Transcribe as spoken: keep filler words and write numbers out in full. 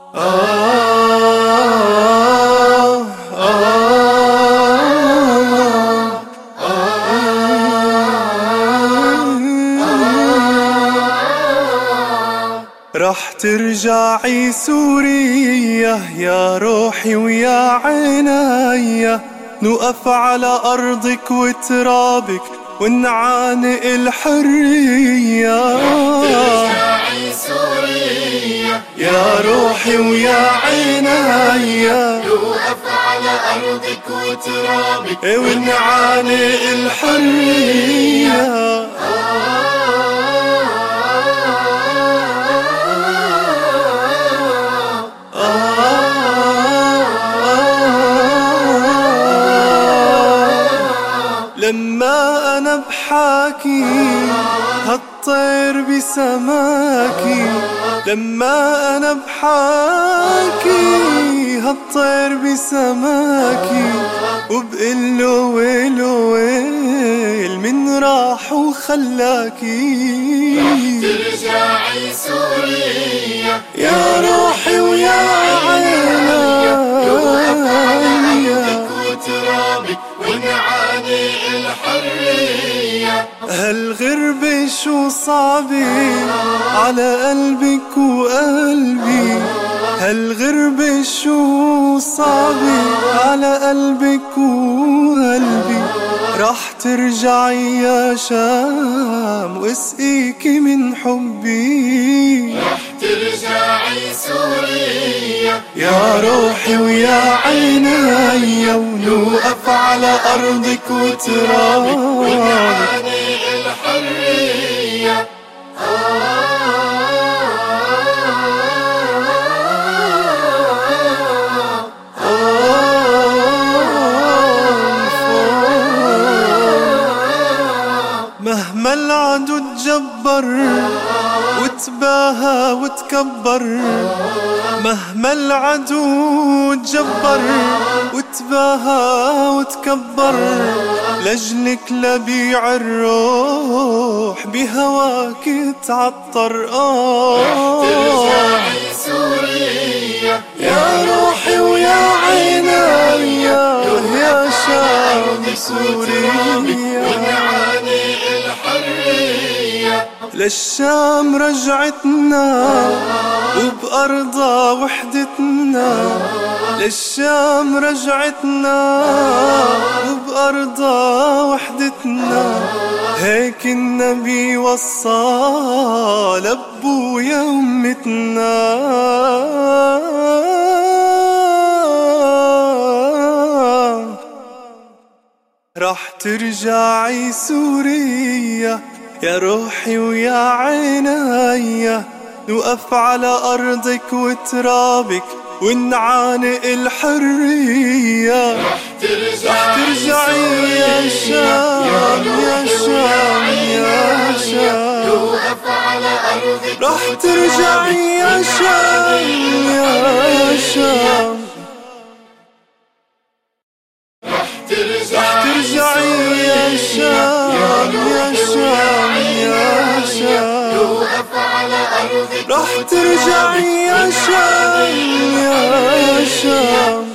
رح ترجعي سوريا يا روحي ويا عينيا، نوقف على أرضك وترابك ونعانق الحرية. رح ترجعي سوريا يا روحي ويا عينيا، نوقف على أرضك وترابك ونعانق الحرية. لما أنا بحاكي هالطير بسماكي، لما أنا بحاكي هالطير بسماكي، وبقله ويل ويل من راح وخلاكي. رح ترجعي سوريا يا روحي ويا عينيا، وترابك ونعانق الحرية. هالغربة شو صعبة على قلبك وقلبي، هالغربة شو صعبة على قلبك وقلبي. رح ترجعي يا شام واسقيكي من حبي. رح ترجعي سوريا يا روحي ويا عينيا، ونوقف على أرضك وترابك ونعانق الحرية. مهما العدو تجبر وتباهى وتكبر، مهما العدو تجبر وتباهى وتكبر، لجلك لبيع الروح بهواك تعطر. آه ترجعي سوريا يا روحي ويا عينيا، يا شام سوريا. ونعانق الحرية. للشام رجعتنا وبأرضها وحدتنا، للشام رجعتنا وبأرضها وحدتنا. هيك النبي وصى لأبويا أمتنا. رح ترجعي سوريا يا روحي ويا عينيا، نوقف على أرضك وترابك ونعانق الحرية. رح ترجعي يا شام يا شام يا شام، نوقف على أرضك رح ترجعي يا شام يا شام. ترجعي يا شام يا شام يا شام، نوقف على أرضك رح ترجعي يا شام يا شام.